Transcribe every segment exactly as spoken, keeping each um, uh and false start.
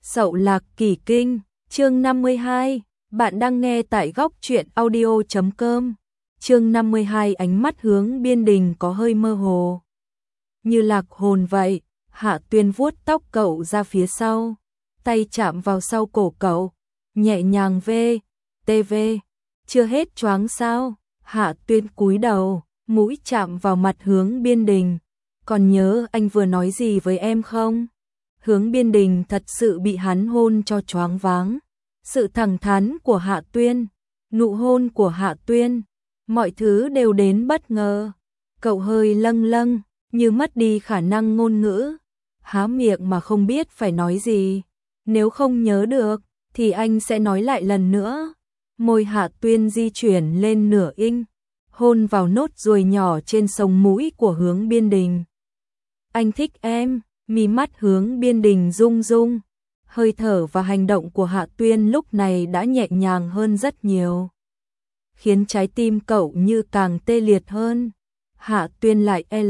Sậu Lạc Kỳ Kinh, chương năm mươi hai, bạn đang nghe tại góc truyện audio chấm com. Chương năm mươi hai, ánh mắt Hướng Biên Đình có hơi mơ hồ. Như lạc hồn vậy, Hạ Tuyên vuốt tóc cậu ra phía sau, tay chạm vào sau cổ cậu, nhẹ nhàng vê, tê vê. Chưa hết choáng sao? Hạ Tuyên cúi đầu, mũi chạm vào mặt Hướng Biên Đình. Còn nhớ anh vừa nói gì với em không? Hướng Biên Đình thật sự bị hắn hôn cho choáng váng. Sự thẳng thắn của Hạ Tuyên, nụ hôn của Hạ Tuyên, mọi thứ đều đến bất ngờ. Cậu hơi lâng lâng, như mất đi khả năng ngôn ngữ, há miệng mà không biết phải nói gì. Nếu không nhớ được, thì anh sẽ nói lại lần nữa. Môi Hạ Tuyên di chuyển lên nửa inch, hôn vào nốt ruồi nhỏ trên sống mũi của Hướng Biên Đình. Anh thích em. Mí mắt Hướng Biên Đình rung rung, hơi thở và hành động của Hạ Tuyên lúc này đã nhẹ nhàng hơn rất nhiều, khiến trái tim cậu như càng tê liệt hơn. Hạ Tuyên lại L,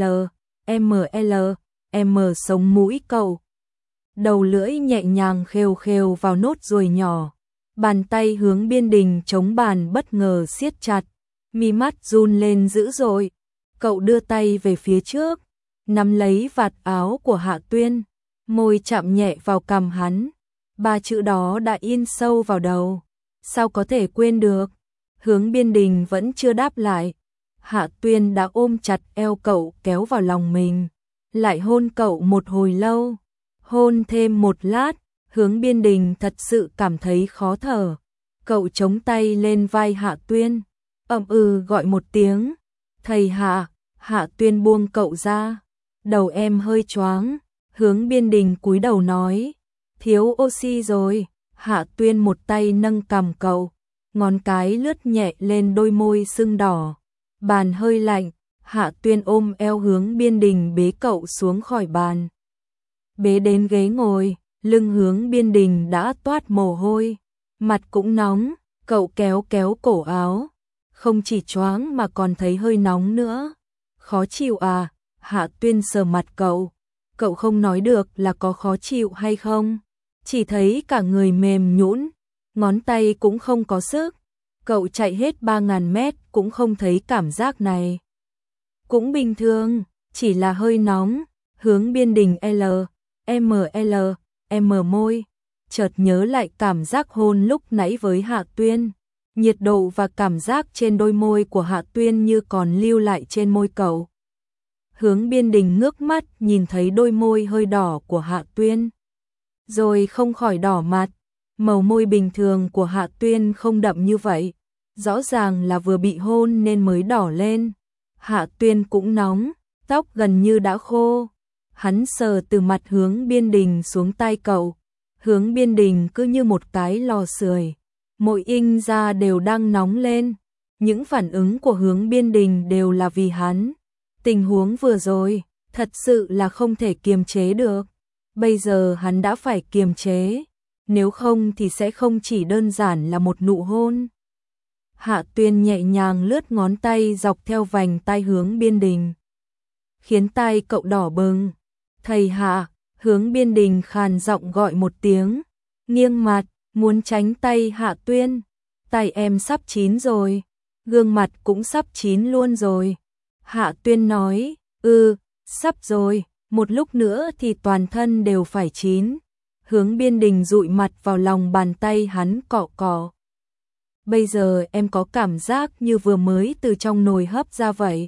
M L, M sống mũi cậu. Đầu lưỡi nhẹ nhàng khều khều vào nốt ruồi nhỏ, bàn tay Hướng Biên Đình chống bàn bất ngờ siết chặt, mí mắt run lên dữ dội. Cậu đưa tay về phía trước, nắm lấy vạt áo của Hạ Tuyên, môi chạm nhẹ vào cằm hắn. Ba chữ đó đã in sâu vào đầu, sao có thể quên được? Hướng Biên Đình vẫn chưa đáp lại. Hạ Tuyên đã ôm chặt eo cậu kéo vào lòng mình, lại hôn cậu một hồi lâu. Hôn thêm một lát, Hướng Biên Đình thật sự cảm thấy khó thở. Cậu chống tay lên vai Hạ Tuyên, ậm ừ gọi một tiếng. Thầy Hạ. Hạ Tuyên buông cậu ra. Đầu em hơi choáng. Hướng Biên Đình cúi đầu nói, thiếu oxy rồi. Hạ Tuyên một tay nâng cằm cậu, ngón cái lướt nhẹ lên đôi môi sưng đỏ. Bàn hơi lạnh, Hạ Tuyên ôm eo Hướng Biên Đình bế cậu xuống khỏi bàn, bế đến ghế ngồi. Lưng Hướng Biên Đình đã toát mồ hôi, mặt cũng nóng. Cậu kéo kéo cổ áo, không chỉ choáng mà còn thấy hơi nóng nữa. Khó chịu à? Hạ Tuyên sờ mặt cậu. Cậu không nói được là có khó chịu hay không, chỉ thấy cả người mềm nhũn, ngón tay cũng không có sức. Cậu chạy hết ba ngàn mét cũng không thấy cảm giác này. Cũng bình thường, chỉ là hơi nóng. Hướng Biên Đình L, M L, M môi, chợt nhớ lại cảm giác hôn lúc nãy với Hạ Tuyên. Nhiệt độ và cảm giác trên đôi môi của Hạ Tuyên như còn lưu lại trên môi cậu. Hướng Biên Đình ngước mắt nhìn thấy đôi môi hơi đỏ của Hạ Tuyên, rồi không khỏi đỏ mặt. Màu môi bình thường của Hạ Tuyên không đậm như vậy, rõ ràng là vừa bị hôn nên mới đỏ lên. Hạ Tuyên cũng nóng, tóc gần như đã khô. Hắn sờ từ mặt Hướng Biên Đình xuống tai cậu. Hướng Biên Đình cứ như một cái lò sưởi, mỗi inch da đều đang nóng lên. Những phản ứng của Hướng Biên Đình đều là vì hắn. Tình huống vừa rồi, thật sự là không thể kiềm chế được. Bây giờ hắn đã phải kiềm chế, nếu không thì sẽ không chỉ đơn giản là một nụ hôn. Hạ Tuyên nhẹ nhàng lướt ngón tay dọc theo vành tai Hướng Biên Đình, khiến tai cậu đỏ bừng. Thầy Hạ. Hướng Biên Đình khàn giọng gọi một tiếng, nghiêng mặt, muốn tránh tay Hạ Tuyên. Tay em sắp chín rồi, gương mặt cũng sắp chín luôn rồi. Hạ Tuyên nói, ừ, sắp rồi, một lúc nữa thì toàn thân đều phải chín. Hướng Biên Đình dụi mặt vào lòng bàn tay hắn cọ cọ. Bây giờ em có cảm giác như vừa mới từ trong nồi hấp ra vậy.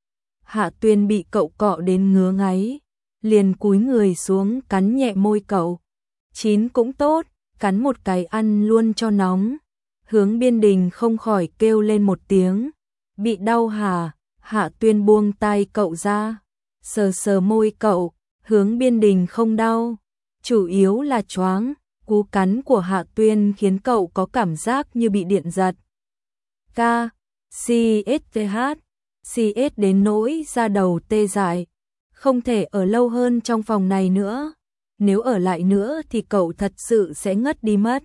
Hạ Tuyên bị cậu cọ đến ngứa ngáy, liền cúi người xuống cắn nhẹ môi cậu. Chín cũng tốt, cắn một cái ăn luôn cho nóng. Hướng Biên Đình không khỏi kêu lên một tiếng, bị đau hả? Hạ Tuyên buông tay cậu ra, sờ sờ môi cậu. Hướng Biên Đình không đau, chủ yếu là choáng. Cú cắn của Hạ Tuyên khiến cậu có cảm giác như bị điện giật. K, C S T H, C S đến nỗi da đầu tê dại. Không thể ở lâu hơn trong phòng này nữa, nếu ở lại nữa thì cậu thật sự sẽ ngất đi mất.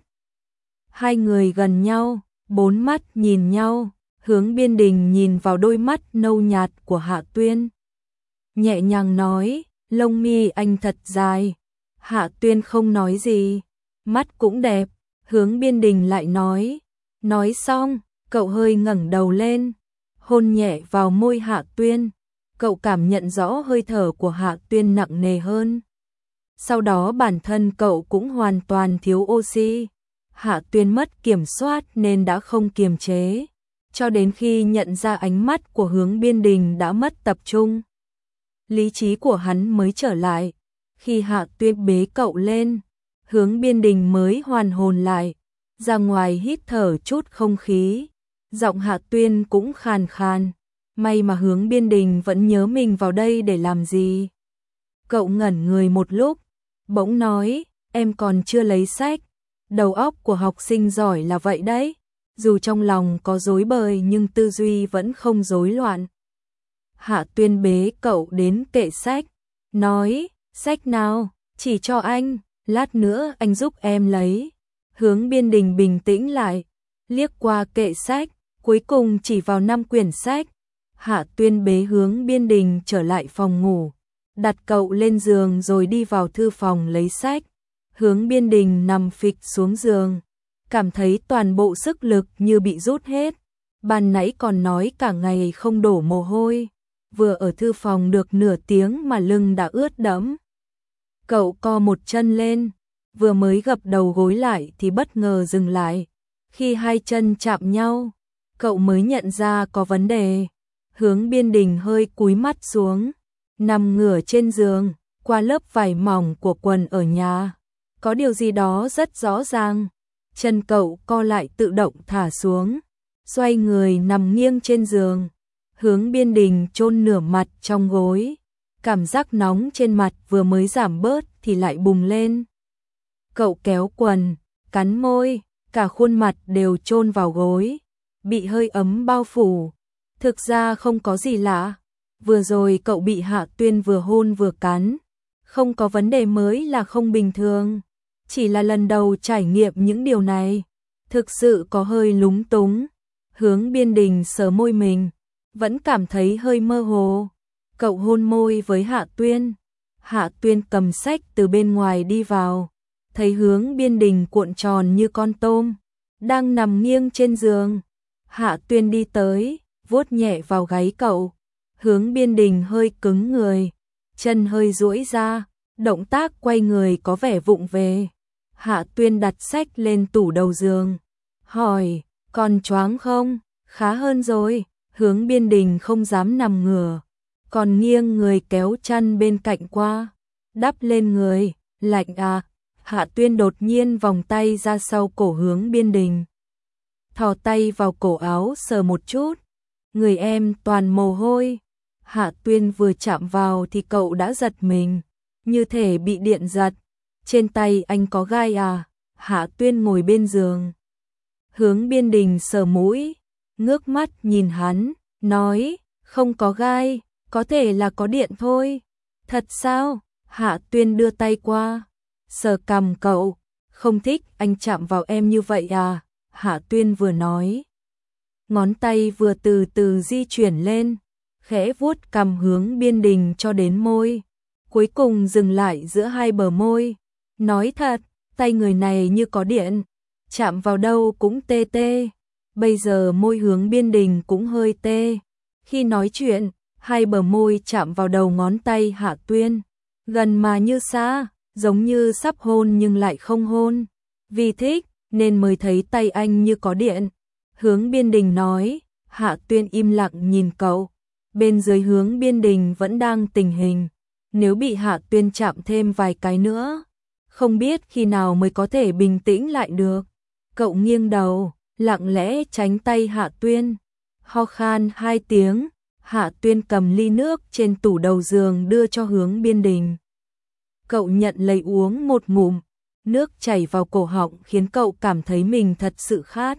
Hai người gần nhau, bốn mắt nhìn nhau. Hướng Biên Đình nhìn vào đôi mắt nâu nhạt của Hạ Tuyên, nhẹ nhàng nói, lông mi anh thật dài. Hạ Tuyên không nói gì, mắt cũng đẹp, Hướng Biên Đình lại nói. Nói xong, cậu hơi ngẩng đầu lên, hôn nhẹ vào môi Hạ Tuyên. Cậu cảm nhận rõ hơi thở của Hạ Tuyên nặng nề hơn. Sau đó bản thân cậu cũng hoàn toàn thiếu oxy. Hạ Tuyên mất kiểm soát nên đã không kiềm chế, cho đến khi nhận ra ánh mắt của Hướng Biên Đình đã mất tập trung. Lý trí của hắn mới trở lại. Khi Hạ Tuyên bế cậu lên, Hướng Biên Đình mới hoàn hồn lại, ra ngoài hít thở chút không khí. Giọng Hạ Tuyên cũng khàn khàn. May mà Hướng Biên Đình vẫn nhớ mình vào đây để làm gì. Cậu ngẩn người một lúc, bỗng nói, em còn chưa lấy sách. Đầu óc của học sinh giỏi là vậy đấy, dù trong lòng có rối bời nhưng tư duy vẫn không rối loạn. Hạ Tuyên bế cậu đến kệ sách, nói, sách nào, chỉ cho anh, lát nữa anh giúp em lấy. Hướng Biên Đình bình tĩnh lại, liếc qua kệ sách, cuối cùng chỉ vào năm quyển sách. Hạ Tuyên bế Hướng Biên Đình trở lại phòng ngủ, đặt cậu lên giường rồi đi vào thư phòng lấy sách. Hướng Biên Đình nằm phịch xuống giường, cảm thấy toàn bộ sức lực như bị rút hết. Ban nãy còn nói cả ngày không đổ mồ hôi, vừa ở thư phòng được nửa tiếng mà lưng đã ướt đẫm. Cậu co một chân lên, vừa mới gập đầu gối lại thì bất ngờ dừng lại. Khi hai chân chạm nhau, cậu mới nhận ra có vấn đề. Hướng Biên Đình hơi cúi mắt xuống, nằm ngửa trên giường, qua lớp vải mỏng của quần ở nhà. Có điều gì đó rất rõ ràng. Chân cậu co lại tự động thả xuống, xoay người nằm nghiêng trên giường. Hướng Biên Đình chôn nửa mặt trong gối. Cảm giác nóng trên mặt vừa mới giảm bớt thì lại bùng lên. Cậu kéo quần, cắn môi, cả khuôn mặt đều chôn vào gối, bị hơi ấm bao phủ. Thực ra không có gì lạ, vừa rồi cậu bị Hạ Tuyên vừa hôn vừa cắn, không có vấn đề mới là không bình thường, chỉ là lần đầu trải nghiệm những điều này, thực sự có hơi lúng túng. Hướng Biên Đình sờ môi mình, vẫn cảm thấy hơi mơ hồ. Cậu hôn môi với Hạ Tuyên, Hạ Tuyên cầm sách từ bên ngoài đi vào, thấy Hướng Biên Đình cuộn tròn như con tôm, đang nằm nghiêng trên giường. Hạ Tuyên đi tới, vuốt nhẹ vào gáy cậu. Hướng Biên Đình hơi cứng người, chân hơi duỗi ra, động tác quay người có vẻ vụng về. Hạ Tuyên đặt sách lên tủ đầu giường, hỏi, còn choáng không? Khá hơn rồi. Hướng Biên Đình không dám nằm ngửa, còn nghiêng người kéo chăn bên cạnh qua, đắp lên người. Lạnh à? Hạ Tuyên đột nhiên vòng tay ra sau cổ Hướng Biên Đình, thò tay vào cổ áo sờ một chút. Người em toàn mồ hôi. Hạ Tuyên vừa chạm vào thì cậu đã giật mình, như thể bị điện giật. Trên tay anh có gai à? Hạ Tuyên ngồi bên giường. Hướng Biên Đình sờ mũi, ngước mắt nhìn hắn, nói, không có gai, có thể là có điện thôi. Thật sao? Hạ Tuyên đưa tay qua, sờ cằm cậu, không thích anh chạm vào em như vậy à? Hạ Tuyên vừa nói, ngón tay vừa từ từ di chuyển lên, khẽ vuốt cằm Hướng Biên Đình cho đến môi, cuối cùng dừng lại giữa hai bờ môi. Nói thật, tay người này như có điện, chạm vào đâu cũng tê tê. Bây giờ môi Hướng Biên Đình cũng hơi tê. Khi nói chuyện, hai bờ môi chạm vào đầu ngón tay Hạ Tuyên, gần mà như xa, giống như sắp hôn nhưng lại không hôn. Vì thích nên mới thấy tay anh như có điện. Hướng Biên Đình nói. Hạ Tuyên im lặng nhìn cậu. Bên dưới Hướng Biên Đình vẫn đang tình hình, nếu bị Hạ Tuyên chạm thêm vài cái nữa, không biết khi nào mới có thể bình tĩnh lại được. Cậu nghiêng đầu, lặng lẽ tránh tay Hạ Tuyên, ho khan hai tiếng. Hạ Tuyên cầm ly nước trên tủ đầu giường đưa cho Hướng Biên Đình. Cậu nhận lấy uống một ngụm, nước chảy vào cổ họng khiến cậu cảm thấy mình thật sự khát.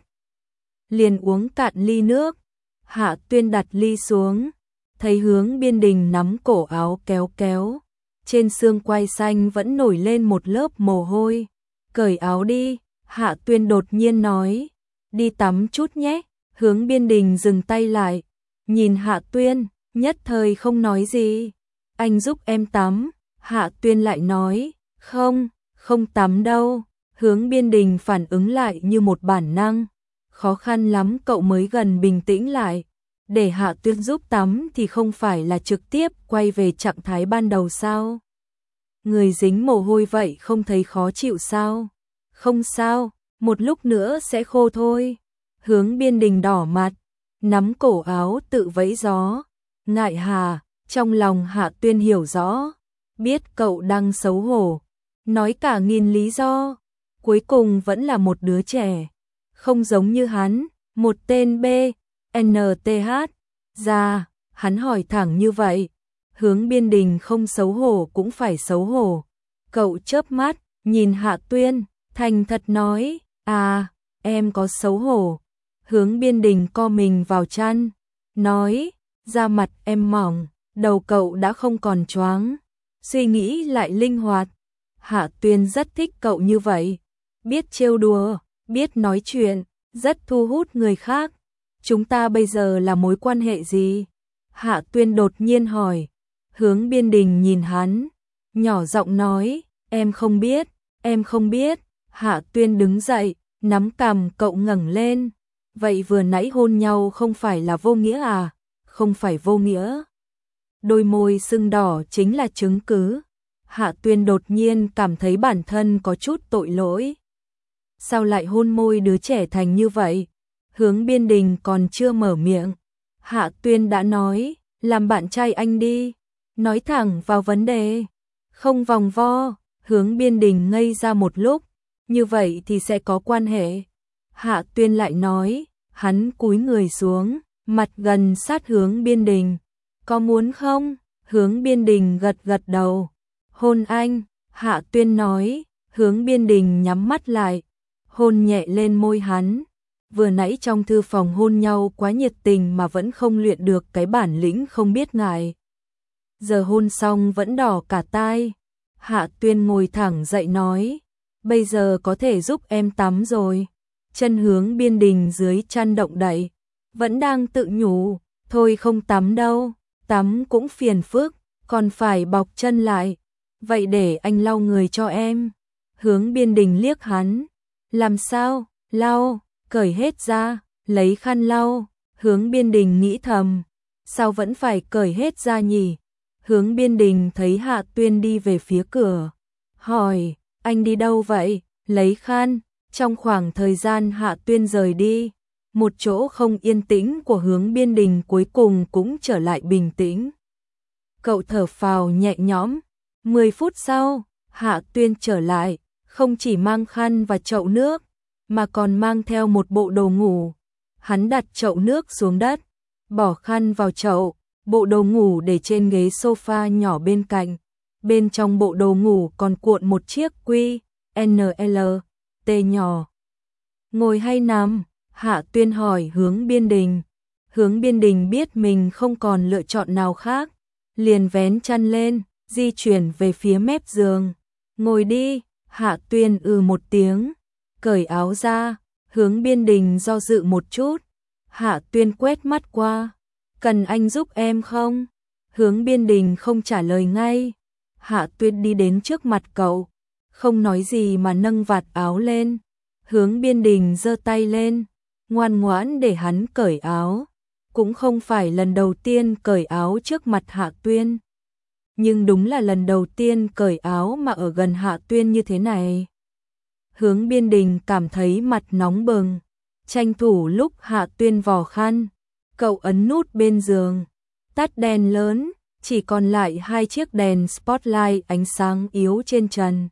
Liền uống cạn ly nước. Hạ Tuyên đặt ly xuống, thấy Hướng Biên Đình nắm cổ áo kéo kéo, trên xương quai xanh vẫn nổi lên một lớp mồ hôi. Cởi áo đi, Hạ Tuyên đột nhiên nói, đi tắm chút nhé. Hướng Biên Đình dừng tay lại, nhìn Hạ Tuyên, nhất thời không nói gì. Anh giúp em tắm. Hạ Tuyên lại nói, không, không tắm đâu. Hướng Biên Đình phản ứng lại như một bản năng. Khó khăn lắm cậu mới gần bình tĩnh lại. Để Hạ Tuyên giúp tắm thì không phải là trực tiếp quay về trạng thái ban đầu sao? Người dính mồ hôi vậy không thấy khó chịu sao? Không sao, một lúc nữa sẽ khô thôi. Hướng Biên Đình đỏ mặt, nắm cổ áo tự vẫy gió. Ngại hà, trong lòng Hạ Tuyên hiểu rõ. Biết cậu đang xấu hổ. Nói cả nghìn lý do. Cuối cùng vẫn là một đứa trẻ. Không giống như hắn, một tên B, N T H. Ra, hắn hỏi thẳng như vậy. Hướng Biên Đình không xấu hổ cũng phải xấu hổ. Cậu chớp mắt, nhìn Hạ Tuyên, thành thật nói, à, em có xấu hổ. Hướng Biên Đình co mình vào chăn, nói, da mặt em mỏng, đầu cậu đã không còn choáng, suy nghĩ lại linh hoạt. Hạ Tuyên rất thích cậu như vậy, biết trêu đùa, biết nói chuyện, rất thu hút người khác. Chúng ta bây giờ là mối quan hệ gì? Hạ Tuyên đột nhiên hỏi. Hướng Biên Đình nhìn hắn, nhỏ giọng nói, em không biết, em không biết. Hạ Tuyên đứng dậy, nắm cằm cậu ngẩng lên. Vậy vừa nãy hôn nhau không phải là vô nghĩa à? Không phải vô nghĩa. Đôi môi sưng đỏ chính là chứng cứ. Hạ Tuyên đột nhiên cảm thấy bản thân có chút tội lỗi. Sao lại hôn môi đứa trẻ thành như vậy? Hướng Biên Đình còn chưa mở miệng. Hạ Tuyên đã nói, làm bạn trai anh đi. Nói thẳng vào vấn đề. Không vòng vo. Hướng Biên Đình ngây ra một lúc. Như vậy thì sẽ có quan hệ. Hạ Tuyên lại nói. Hắn cúi người xuống, mặt gần sát Hướng Biên Đình. Có muốn không? Hướng Biên Đình gật gật đầu. Hôn anh. Hạ Tuyên nói. Hướng Biên Đình nhắm mắt lại. Hôn nhẹ lên môi hắn. Vừa nãy trong thư phòng hôn nhau quá nhiệt tình mà vẫn không luyện được cái bản lĩnh không biết ngại. Giờ hôn xong vẫn đỏ cả tai. Hạ Tuyên ngồi thẳng dậy nói. Bây giờ có thể giúp em tắm rồi. Chân Hướng Biên Đình dưới chăn động đậy. Vẫn đang tự nhủ. Thôi không tắm đâu. Tắm cũng phiền phức. Còn phải bọc chân lại. Vậy để anh lau người cho em. Hướng Biên Đình liếc hắn. Làm sao? Lau. Cởi hết ra. Lấy khăn lau. Hướng Biên Đình nghĩ thầm. Sao vẫn phải cởi hết ra nhỉ? Hướng Biên Đình thấy Hạ Tuyên đi về phía cửa. Hỏi, anh đi đâu vậy? Lấy khăn. Trong khoảng thời gian Hạ Tuyên rời đi, một chỗ không yên tĩnh của Hướng Biên Đình cuối cùng cũng trở lại bình tĩnh. Cậu thở phào nhẹ nhõm. Mười phút sau, Hạ Tuyên trở lại, không chỉ mang khăn và chậu nước, mà còn mang theo một bộ đồ ngủ. Hắn đặt chậu nước xuống đất, bỏ khăn vào chậu, bộ đồ ngủ để trên ghế sofa nhỏ bên cạnh. Bên trong bộ đồ ngủ còn cuộn một chiếc quy en lờ tê nhỏ. Ngồi hay nằm? Hạ Tuyên hỏi Hướng Biên Đình. Hướng Biên Đình biết mình không còn lựa chọn nào khác, liền vén chăn lên, di chuyển về phía mép giường. Ngồi đi. Hạ Tuyên ừ một tiếng, cởi áo ra. Hướng Biên Đình do dự một chút. Hạ Tuyên quét mắt qua. Cần anh giúp em không? Hướng Biên Đình không trả lời ngay. Hạ Tuyên đi đến trước mặt cậu, không nói gì mà nâng vạt áo lên. Hướng Biên Đình giơ tay lên, ngoan ngoãn để hắn cởi áo. Cũng không phải lần đầu tiên cởi áo trước mặt Hạ Tuyên, nhưng đúng là lần đầu tiên cởi áo mà ở gần Hạ Tuyên như thế này. Hướng Biên Đình cảm thấy mặt nóng bừng, tranh thủ lúc Hạ Tuyên vò khăn, cậu ấn nút bên giường, tắt đèn lớn, chỉ còn lại hai chiếc đèn spotlight ánh sáng yếu trên trần.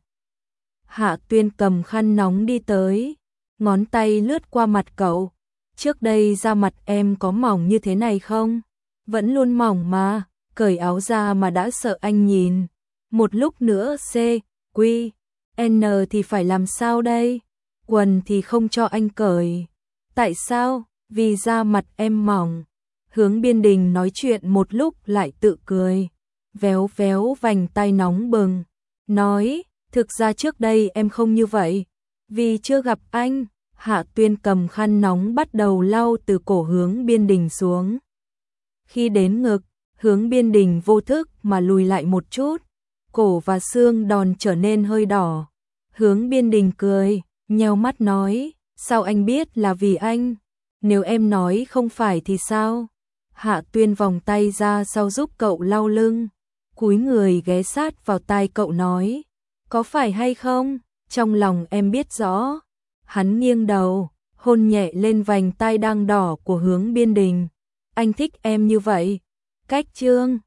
Hạ Tuyên cầm khăn nóng đi tới, ngón tay lướt qua mặt cậu. Trước đây da mặt em có mỏng như thế này không? Vẫn luôn mỏng mà, cởi áo ra mà đã sợ anh nhìn. Một lúc nữa C, Q, N thì phải làm sao đây? Quần thì không cho anh cởi. Tại sao? Vì da mặt em mỏng. Hướng Biên Đình nói chuyện một lúc lại tự cười, véo véo vành tay nóng bừng, nói, thực ra trước đây em không như vậy, vì chưa gặp anh. Hạ Tuyên cầm khăn nóng bắt đầu lau từ cổ Hướng Biên Đình xuống. Khi đến ngực, Hướng Biên Đình vô thức mà lùi lại một chút, cổ và xương đòn trở nên hơi đỏ. Hướng Biên Đình cười, nheo mắt nói, sao anh biết là vì anh? Nếu em nói không phải thì sao? Hạ Tuyên vòng tay ra sau giúp cậu lau lưng, cúi người ghé sát vào tai cậu nói, có phải hay không? Trong lòng em biết rõ. Hắn nghiêng đầu, hôn nhẹ lên vành tai đang đỏ của Hướng Biên Đình. Anh thích em như vậy. Cách Trương